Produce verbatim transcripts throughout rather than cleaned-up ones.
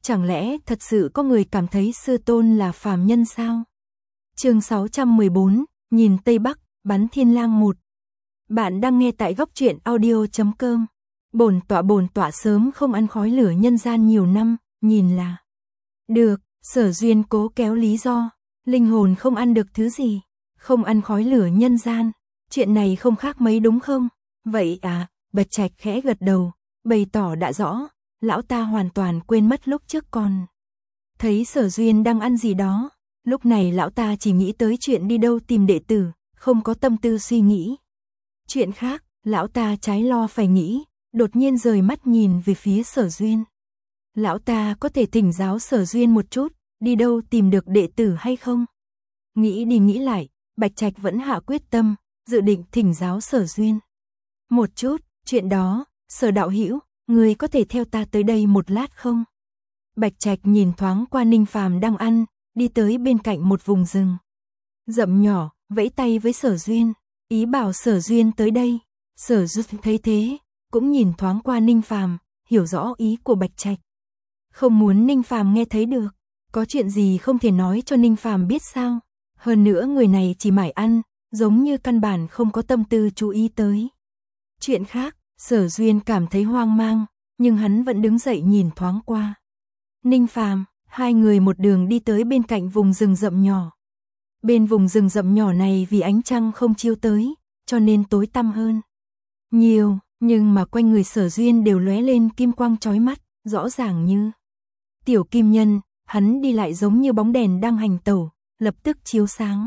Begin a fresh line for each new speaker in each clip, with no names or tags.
Chẳng lẽ thật sự có người cảm thấy sư tôn là phàm nhân sao? Chương sáu trăm mười bốn, nhìn Tây Bắc, bắn thiên lang một. Bạn đang nghe tại góc truyện audio chấm com. Bổn tọa bổn tọa sớm không ăn khói lửa nhân gian nhiều năm, nhìn là được. Sở Duyên cố kéo lý do, linh hồn không ăn được thứ gì, không ăn khói lửa nhân gian, chuyện này không khác mấy đúng không? Vậy à, Bạch Trạch khẽ gật đầu, bày tỏ đã rõ, lão ta hoàn toàn quên mất lúc trước còn thấy Sở Duyên đang ăn gì đó, lúc này lão ta chỉ nghĩ tới chuyện đi đâu tìm đệ tử, không có tâm tư suy nghĩ chuyện khác. Lão ta trái lo phải nghĩ, đột nhiên rời mắt nhìn về phía Sở Duyên. Lão ta có thể thỉnh giáo Sở Duyên một chút, đi đâu tìm được đệ tử hay không? Nghĩ đi nghĩ lại, Bạch Trạch vẫn hạ quyết tâm, dự định thỉnh giáo Sở Duyên một chút. Chuyện đó, Sở đạo hữu, người có thể theo ta tới đây một lát không? Bạch Trạch nhìn thoáng qua Ninh Phàm đang ăn, đi tới bên cạnh một vùng rừng rậm nhỏ, vẫy tay với Sở Duyên, ý bảo Sở Duyên tới đây. Sở Duyên thấy thế, cũng nhìn thoáng qua Ninh Phàm, hiểu rõ ý của Bạch Trạch. Không muốn Ninh Phàm nghe thấy được, có chuyện gì không thể nói cho Ninh Phàm biết sao? Hơn nữa người này chỉ mải ăn, giống như căn bản không có tâm tư chú ý tới chuyện khác. Sở Duyên cảm thấy hoang mang, nhưng hắn vẫn đứng dậy nhìn thoáng qua Ninh Phàm. Hai người một đường đi tới bên cạnh vùng rừng rậm nhỏ. Bên vùng rừng rậm nhỏ này vì ánh trăng không chiếu tới, cho nên tối tăm hơn nhiều, nhưng mà quanh người Sở Duyên đều lóe lên kim quang chói mắt, rõ ràng như tiểu kim nhân. Hắn đi lại giống như bóng đèn đang hành tẩu, lập tức chiếu sáng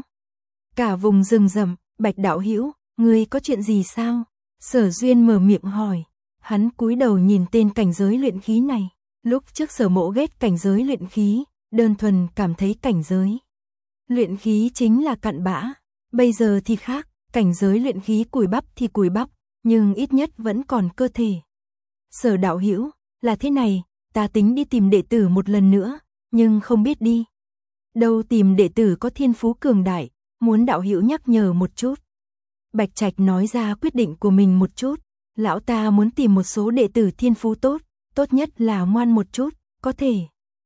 cả vùng rừng rậm. Bạch đạo hữu, ngươi có chuyện gì sao? Sở Duyên mở miệng hỏi. Hắn cúi đầu nhìn tên cảnh giới luyện khí này. Lúc trước Sở Mộ ghét cảnh giới luyện khí, đơn thuần cảm thấy cảnh giới luyện khí chính là cặn bã. Bây giờ thì khác, cảnh giới luyện khí cùi bắp thì cùi bắp, nhưng ít nhất vẫn còn cơ thể. Sở đạo hữu, là thế này, ta tính đi tìm đệ tử một lần nữa, nhưng không biết đi đâu tìm đệ tử có thiên phú cường đại, muốn đạo hữu nhắc nhở một chút. Bạch Trạch nói ra quyết định của mình một chút. Lão ta muốn tìm một số đệ tử thiên phú tốt, tốt nhất là ngoan một chút, có thể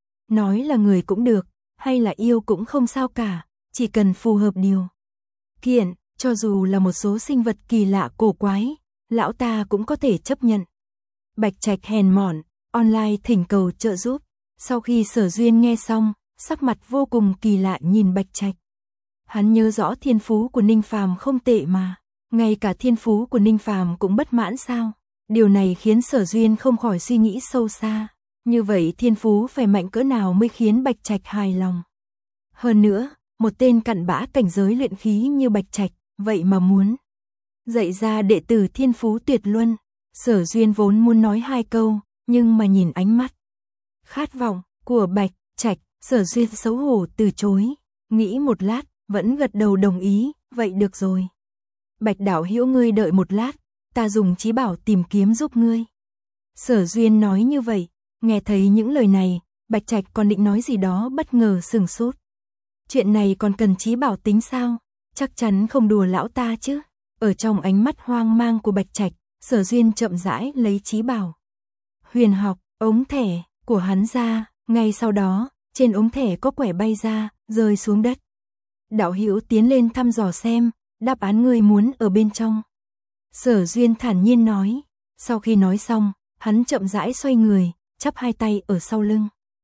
nói là người cũng được, hay là yêu cũng không sao cả, chỉ cần phù hợp điều kiện, cho dù là một số sinh vật kỳ lạ cổ quái, lão ta cũng có thể chấp nhận. Bạch Trạch hèn mọn, online thỉnh cầu trợ giúp. Sau khi Sở Duyên nghe xong, sắc mặt vô cùng kỳ lạ nhìn Bạch Trạch. Hắn nhớ rõ thiên phú của Ninh Phàm không tệ mà, ngay cả thiên phú của Ninh Phàm cũng bất mãn sao? Điều này khiến Sở Duyên không khỏi suy nghĩ sâu xa. Như vậy thiên phú phải mạnh cỡ nào mới khiến Bạch Trạch hài lòng? Hơn nữa, một tên cặn bã cảnh giới luyện khí như Bạch Trạch, vậy mà muốn dạy ra đệ tử thiên phú tuyệt luân. Sở Duyên vốn muốn nói hai câu, nhưng mà nhìn ánh mắt khát vọng của Bạch Trạch, Sở Duyên xấu hổ từ chối. Nghĩ một lát, vẫn gật đầu đồng ý, vậy được rồi. Bạch đạo hữu ngươi đợi một lát, ta dùng trí bảo tìm kiếm giúp ngươi. Sở Duyên nói như vậy, nghe thấy những lời này, Bạch Trạch còn định nói gì đó bất ngờ sừng sốt. Chuyện này còn cần trí bảo tính sao? Chắc chắn không đùa lão ta chứ. Ở trong ánh mắt hoang mang của Bạch Trạch, Sở Duyên chậm rãi lấy trí bảo huyền học, ống thẻ của hắn ra, ngay sau đó, trên ống thẻ có quẻ bay ra, rơi xuống đất. Đạo hữu tiến lên thăm dò xem, đáp án ngươi muốn ở bên trong. Sở Duyên thản nhiên nói. Sau khi nói xong, hắn chậm rãi xoay người, chắp hai tay ở sau lưng.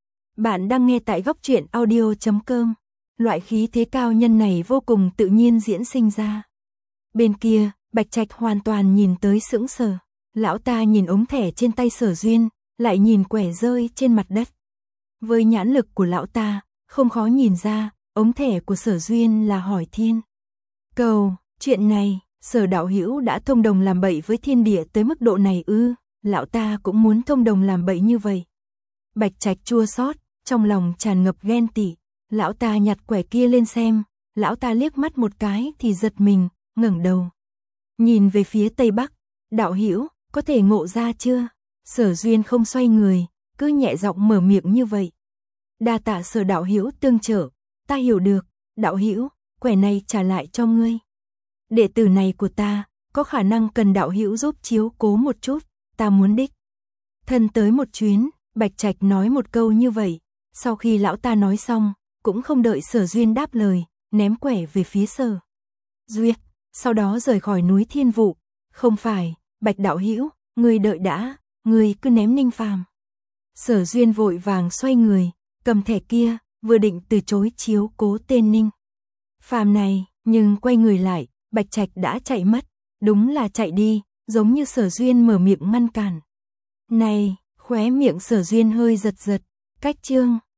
Bạn đang nghe tại góc truyện audio chấm com. Loại khí thế cao nhân này vô cùng tự nhiên diễn sinh ra. Bên kia, Bạch Trạch hoàn toàn nhìn tới sững sờ. Lão ta nhìn ống thẻ trên tay Sở Duyên, lại nhìn quẻ rơi trên mặt đất. Với nhãn lực của lão ta, không khó nhìn ra, ống thẻ của Sở Duyên là hỏi thiên cầu. Chuyện này, Sở đạo hữu đã thông đồng làm bậy với thiên địa tới mức độ này ư? Lão ta cũng muốn thông đồng làm bậy như vậy. Bạch Trạch chua xót, trong lòng tràn ngập ghen tị. Lão ta nhặt quẻ kia lên xem, lão ta liếc mắt một cái thì giật mình, ngẩng đầu nhìn về phía tây bắc. Đạo hữu, có thể ngộ ra chưa? Sở Duyên không xoay người, cứ nhẹ giọng mở miệng như vậy. Đa tạ Sở đạo hữu tương trợ, ta hiểu được. Đạo hữu, quẻ này trả lại cho ngươi. Đệ tử này của ta, có khả năng cần đạo hữu giúp chiếu cố một chút, ta muốn đích thân tới một chuyến. Bạch Trạch nói một câu như vậy, sau khi lão ta nói xong, cũng không đợi Sở Duyên đáp lời, ném quẻ về phía Sở Duyệt, sau đó rời khỏi núi Thiên Vụ. Không phải, Bạch đạo hữu, ngươi đợi đã, ngươi cứ ném Ninh Phàm. Sở Duyên vội vàng xoay người, cầm thẻ kia, vừa định từ chối chiếu cố tên Ninh Phàm này, nhưng quay người lại, Bạch Trạch đã chạy mất, đúng là chạy đi, giống như Sở Duyên mở miệng ngăn cản. Này, khóe miệng Sở Duyên hơi giật giật, cách chương